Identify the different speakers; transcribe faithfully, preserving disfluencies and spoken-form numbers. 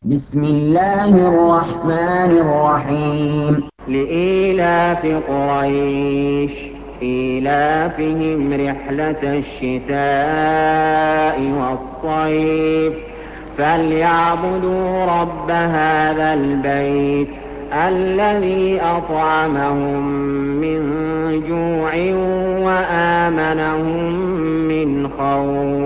Speaker 1: بسم الله الرحمن الرحيم
Speaker 2: لإيلاف قريش إيلافهم رحلة الشتاء والصيف فليعبدوا رب هذا البيت الذي أطعمهم من جوع وآمنهم من خوف